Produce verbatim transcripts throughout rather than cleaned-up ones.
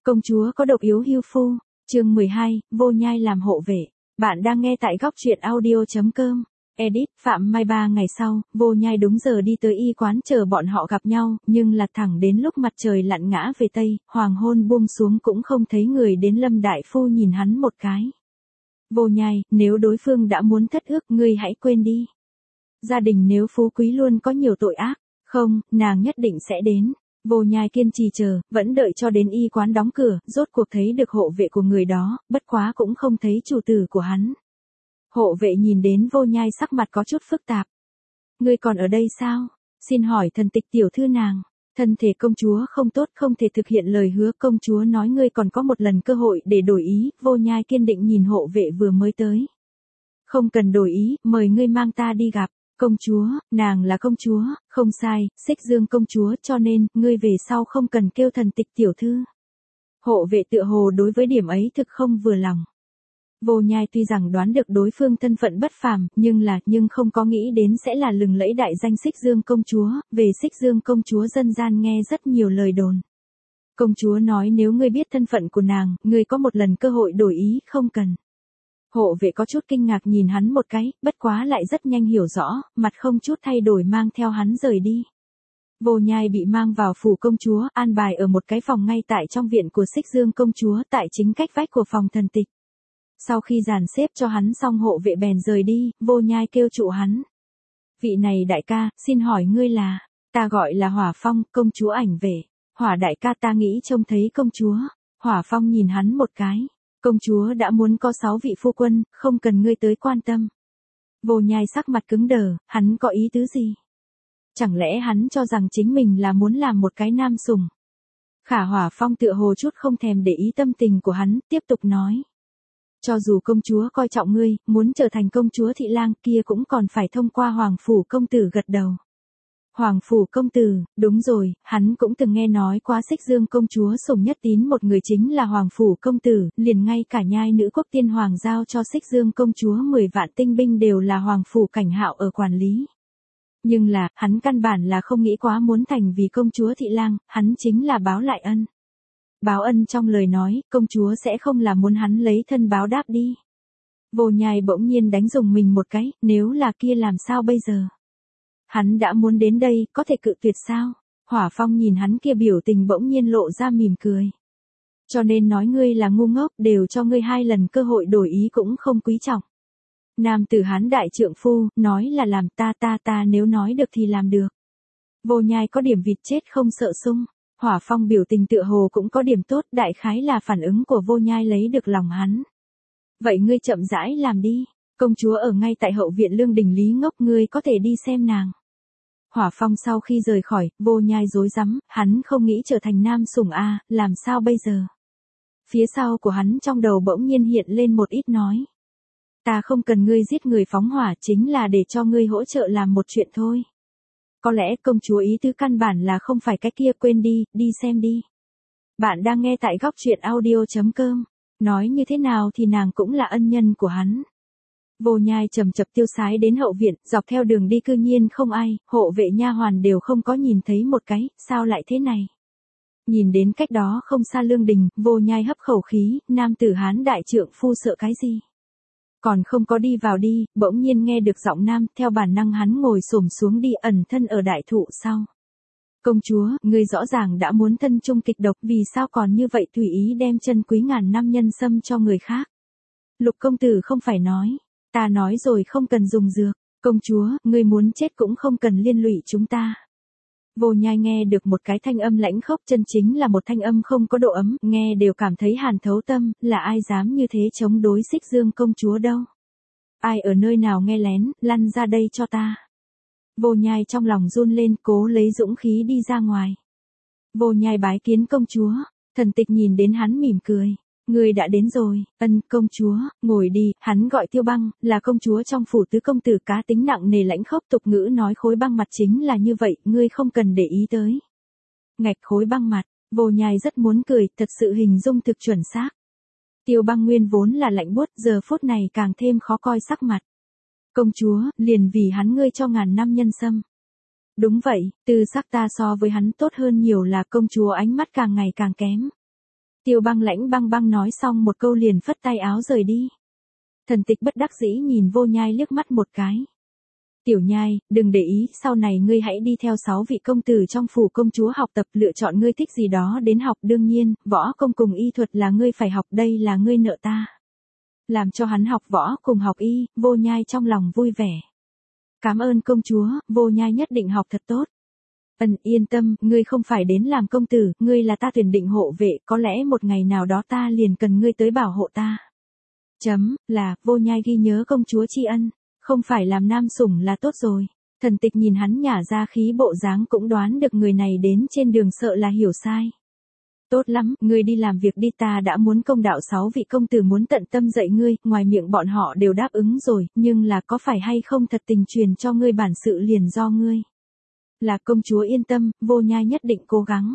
Công chúa có độc yếu hưu phu, chương mười hai, Vô Nhai làm hộ vệ. Bạn đang nghe tại góc truyện audio chấm com. Edit, Phạm Mai. Ba ngày sau, Vô Nhai đúng giờ đi tới y quán chờ bọn họ gặp nhau, nhưng là thẳng đến lúc mặt trời lặn ngã về tây, hoàng hôn buông xuống cũng không thấy người đến. Lâm đại phu nhìn hắn một cái. Vô Nhai, nếu đối phương đã muốn thất ước, ngươi hãy quên đi. Gia đình nếu phú quý luôn có nhiều tội ác. Không, nàng nhất định sẽ đến. Vô Nhai kiên trì chờ, vẫn đợi cho đến y quán đóng cửa, rốt cuộc thấy được hộ vệ của người đó, bất quá cũng không thấy chủ tử của hắn. Hộ vệ nhìn đến Vô Nhai sắc mặt có chút phức tạp. Ngươi còn ở đây sao? Xin hỏi thần tịch tiểu thư nàng. Thân thể công chúa không tốt, không thể thực hiện lời hứa. Công chúa nói ngươi còn có một lần cơ hội để đổi ý. Vô Nhai kiên định nhìn hộ vệ vừa mới tới. Không cần đổi ý, mời ngươi mang ta đi gặp. Công chúa, nàng là công chúa, không sai, Xích Dương công chúa, cho nên, ngươi về sau không cần kêu thần tịch tiểu thư. Hộ vệ tựa hồ đối với điểm ấy thực không vừa lòng. Vô Nhai tuy rằng đoán được đối phương thân phận bất phàm, nhưng là, nhưng không có nghĩ đến sẽ là lừng lẫy đại danh Xích Dương công chúa. Về Xích Dương công chúa dân gian nghe rất nhiều lời đồn. Công chúa nói nếu ngươi biết thân phận của nàng, ngươi có một lần cơ hội đổi ý, không cần. Hộ vệ có chút kinh ngạc nhìn hắn một cái, bất quá lại rất nhanh hiểu rõ, mặt không chút thay đổi mang theo hắn rời đi. Vô Nhai bị mang vào phủ công chúa, an bài ở một cái phòng ngay tại trong viện của Xích Dương công chúa, tại chính cách vách của phòng thần tịch. Sau khi dàn xếp cho hắn xong, hộ vệ bèn rời đi. Vô Nhai kêu trụ hắn. Vị này đại ca, xin hỏi ngươi là? Ta gọi là Hỏa Phong, công chúa ảnh về. Hỏa đại ca, ta nghĩ trông thấy công chúa. Hỏa Phong nhìn hắn một cái. Công chúa đã muốn có sáu vị phu quân, không cần ngươi tới quan tâm. Vô Nhai sắc mặt cứng đờ, hắn có ý tứ gì? Chẳng lẽ hắn cho rằng chính mình là muốn làm một cái nam sủng? Khả Hỏa Phong tựa hồ chút không thèm để ý tâm tình của hắn, tiếp tục nói. Cho dù công chúa coi trọng ngươi, muốn trở thành công chúa thị lang kia cũng còn phải thông qua Hoàng Phủ công tử gật đầu. Hoàng Phủ công tử, đúng rồi, hắn cũng từng nghe nói quá Xích Dương công chúa sủng nhất tín một người chính là Hoàng Phủ công tử, liền ngay cả nhai nữ quốc tiên hoàng giao cho Xích Dương công chúa mười vạn tinh binh đều là Hoàng Phủ Cảnh Hạo ở quản lý. Nhưng là, hắn căn bản là không nghĩ quá muốn thành vì công chúa thị lang, hắn chính là báo lại ân. Báo ân trong lời nói, công chúa sẽ không là muốn hắn lấy thân báo đáp đi. Vô Nhai bỗng nhiên đánh rùng mình một cái, nếu là kia làm sao bây giờ? Hắn đã muốn đến đây, có thể cự tuyệt sao? Hỏa Phong nhìn hắn kia biểu tình bỗng nhiên lộ ra mỉm cười. Cho nên nói ngươi là ngu ngốc, đều cho ngươi hai lần cơ hội đổi ý cũng không quý trọng. Nam tử Hán đại trượng phu, nói là làm ta ta ta nếu nói được thì làm được. Vô Nhai có điểm vịt chết không sợ sung. Hỏa Phong biểu tình tựa hồ cũng có điểm tốt, đại khái là phản ứng của Vô Nhai lấy được lòng hắn. Vậy ngươi chậm rãi làm đi, công chúa ở ngay tại hậu viện Lương Đình Lý Ngốc, ngươi có thể đi xem nàng. Hỏa Phong sau khi rời khỏi, Vô Nhai rối rắm, hắn không nghĩ trở thành nam sủng a, làm sao bây giờ? Phía sau của hắn trong đầu bỗng nhiên hiện lên một ít nói. Ta không cần ngươi giết người phóng hỏa, chính là để cho ngươi hỗ trợ làm một chuyện thôi. Có lẽ công chúa ý tứ căn bản là không phải cái kia, quên đi, đi xem đi. Bạn đang nghe tại góc truyện audio chấm com. Nói như thế nào thì nàng cũng là ân nhân của hắn. Vô Nhai chậm chậm tiêu sái đến hậu viện, dọc theo đường đi cư nhiên không ai, hộ vệ nha hoàn đều không có nhìn thấy một cái, sao lại thế này? Nhìn đến cách đó không xa Lương Đình, Vô Nhai hấp khẩu khí, nam tử Hán đại trượng phu sợ cái gì? Còn không có đi vào đi, bỗng nhiên nghe được giọng nam, theo bản năng hắn ngồi xổm xuống đi, ẩn thân ở đại thụ sau. Công chúa, ngươi rõ ràng đã muốn thân chung kịch độc, vì sao còn như vậy tùy ý đem chân quý ngàn năm nhân sâm cho người khác? Lục công tử không phải nói, ta nói rồi không cần dùng dược, công chúa, ngươi muốn chết cũng không cần liên lụy chúng ta. Vô Nhai nghe được một cái thanh âm lãnh khốc, chân chính là một thanh âm không có độ ấm, nghe đều cảm thấy hàn thấu tâm, là ai dám như thế chống đối Xích Dương công chúa đâu? Ai ở nơi nào nghe lén, lăn ra đây cho ta. Vô Nhai trong lòng run lên, cố lấy dũng khí đi ra ngoài. Vô Nhai bái kiến công chúa, thần tịch nhìn đến hắn mỉm cười. Người đã đến rồi, ân công chúa, ngồi đi, hắn gọi Tiêu Băng, là công chúa trong phủ tứ công tử, cá tính nặng nề lãnh khốc, tục ngữ nói khối băng mặt chính là như vậy, ngươi không cần để ý tới. Ngạch khối băng mặt, Vô Nhai rất muốn cười, thật sự hình dung thực chuẩn xác. Tiêu Băng nguyên vốn là lạnh buốt, giờ phút này càng thêm khó coi sắc mặt. Công chúa, liền vì hắn ngươi cho ngàn năm nhân sâm. Đúng vậy, tư sắc ta so với hắn tốt hơn nhiều, là công chúa ánh mắt càng ngày càng kém. Tiêu Băng Lãnh băng băng nói xong một câu liền phất tay áo rời đi. Thần Tịch bất đắc dĩ nhìn Vô Nhai liếc mắt một cái. Tiểu Nhai, đừng để ý, sau này ngươi hãy đi theo sáu vị công tử trong phủ công chúa học tập, lựa chọn ngươi thích gì đó đến học, đương nhiên, võ công cùng y thuật là ngươi phải học, đây là ngươi nợ ta. Làm cho hắn học võ cùng học y, Vô Nhai trong lòng vui vẻ. Cảm ơn công chúa, Vô Nhai nhất định học thật tốt. Ân, yên tâm, ngươi không phải đến làm công tử, ngươi là ta tuyển định hộ vệ, có lẽ một ngày nào đó ta liền cần ngươi tới bảo hộ ta. Chấm, là, Vô Nhai ghi nhớ công chúa tri ân, không phải làm nam sủng là tốt rồi. Thần Tịch nhìn hắn nhả ra khí bộ dáng cũng đoán được người này đến trên đường sợ là hiểu sai. Tốt lắm, ngươi đi làm việc đi, ta đã muốn công đạo sáu vị công tử muốn tận tâm dạy ngươi, ngoài miệng bọn họ đều đáp ứng rồi, nhưng là có phải hay không thật tình truyền cho ngươi bản sự liền do ngươi. Là công chúa yên tâm, Vô Nhai nhất định cố gắng.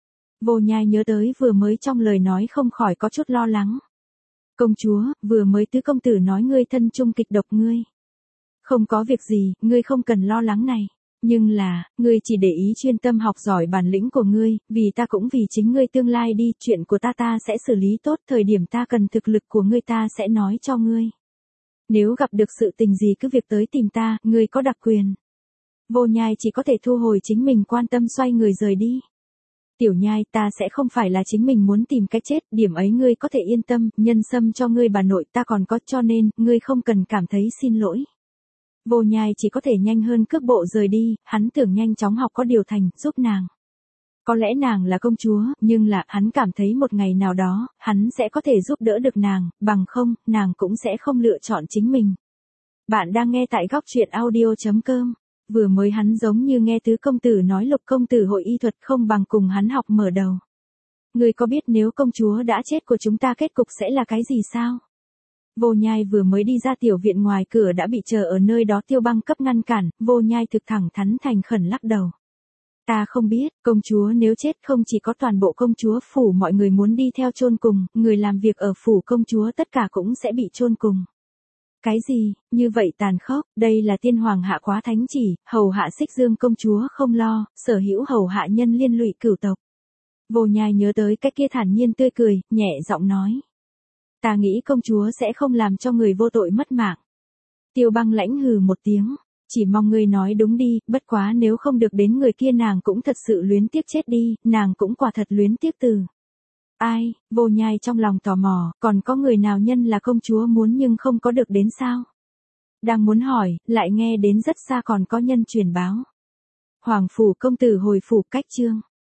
Vô Nhai nhớ tới vừa mới trong lời nói không khỏi có chút lo lắng. Công chúa, vừa mới tứ công tử nói ngươi thân chung kịch độc ngươi. Không có việc gì, ngươi không cần lo lắng này. Nhưng là, ngươi chỉ để ý chuyên tâm học giỏi bản lĩnh của ngươi, vì ta cũng vì chính ngươi tương lai đi, chuyện của ta ta sẽ xử lý tốt, thời điểm ta cần thực lực của ngươi ta sẽ nói cho ngươi. Nếu gặp được sự tình gì cứ việc tới tìm ta, ngươi có đặc quyền. Vô Nhai chỉ có thể thu hồi chính mình quan tâm xoay người rời đi. Tiểu Nhai, ta sẽ không phải là chính mình muốn tìm cái chết, điểm ấy ngươi có thể yên tâm, nhân sâm cho ngươi bà nội ta còn có, cho nên, ngươi không cần cảm thấy xin lỗi. Vô Nhai chỉ có thể nhanh hơn cước bộ rời đi, hắn tưởng nhanh chóng học có điều thành, giúp nàng. Có lẽ nàng là công chúa, nhưng là, hắn cảm thấy một ngày nào đó, hắn sẽ có thể giúp đỡ được nàng, bằng không, nàng cũng sẽ không lựa chọn chính mình. Bạn đang nghe tại góc truyện audio chấm com. Vừa mới hắn giống như nghe tứ công tử nói Lục công tử hội y thuật không bằng cùng hắn học mở đầu. Ngươi có biết nếu công chúa đã chết của chúng ta kết cục sẽ là cái gì sao? Vô Nhai vừa mới đi ra tiểu viện ngoài cửa đã bị chờ ở nơi đó Tiêu Băng cấp ngăn cản, Vô Nhai thực thẳng thắn thành khẩn lắc đầu. Ta không biết, công chúa nếu chết không chỉ có toàn bộ công chúa phủ mọi người muốn đi theo chôn cùng, người làm việc ở phủ công chúa tất cả cũng sẽ bị chôn cùng. Cái gì, như vậy tàn khốc, đây là tiên hoàng hạ quá thánh chỉ, hầu hạ Xích Dương công chúa không lo, sở hữu hầu hạ nhân liên lụy cửu tộc. Vô Nhai nhớ tới cái kia thản nhiên tươi cười, nhẹ giọng nói. Ta nghĩ công chúa sẽ không làm cho người vô tội mất mạng. Tiêu Băng Lãnh hừ một tiếng, chỉ mong ngươi nói đúng đi, bất quá nếu không được đến người kia nàng cũng thật sự luyến tiếc chết đi, nàng cũng quả thật luyến tiếc từ. Ai, Vô Nhai trong lòng tò mò, còn có người nào nhân là công chúa muốn nhưng không có được đến sao? Đang muốn hỏi, lại nghe đến rất xa còn có nhân truyền báo. Hoàng phủ công tử hồi phủ cách trương.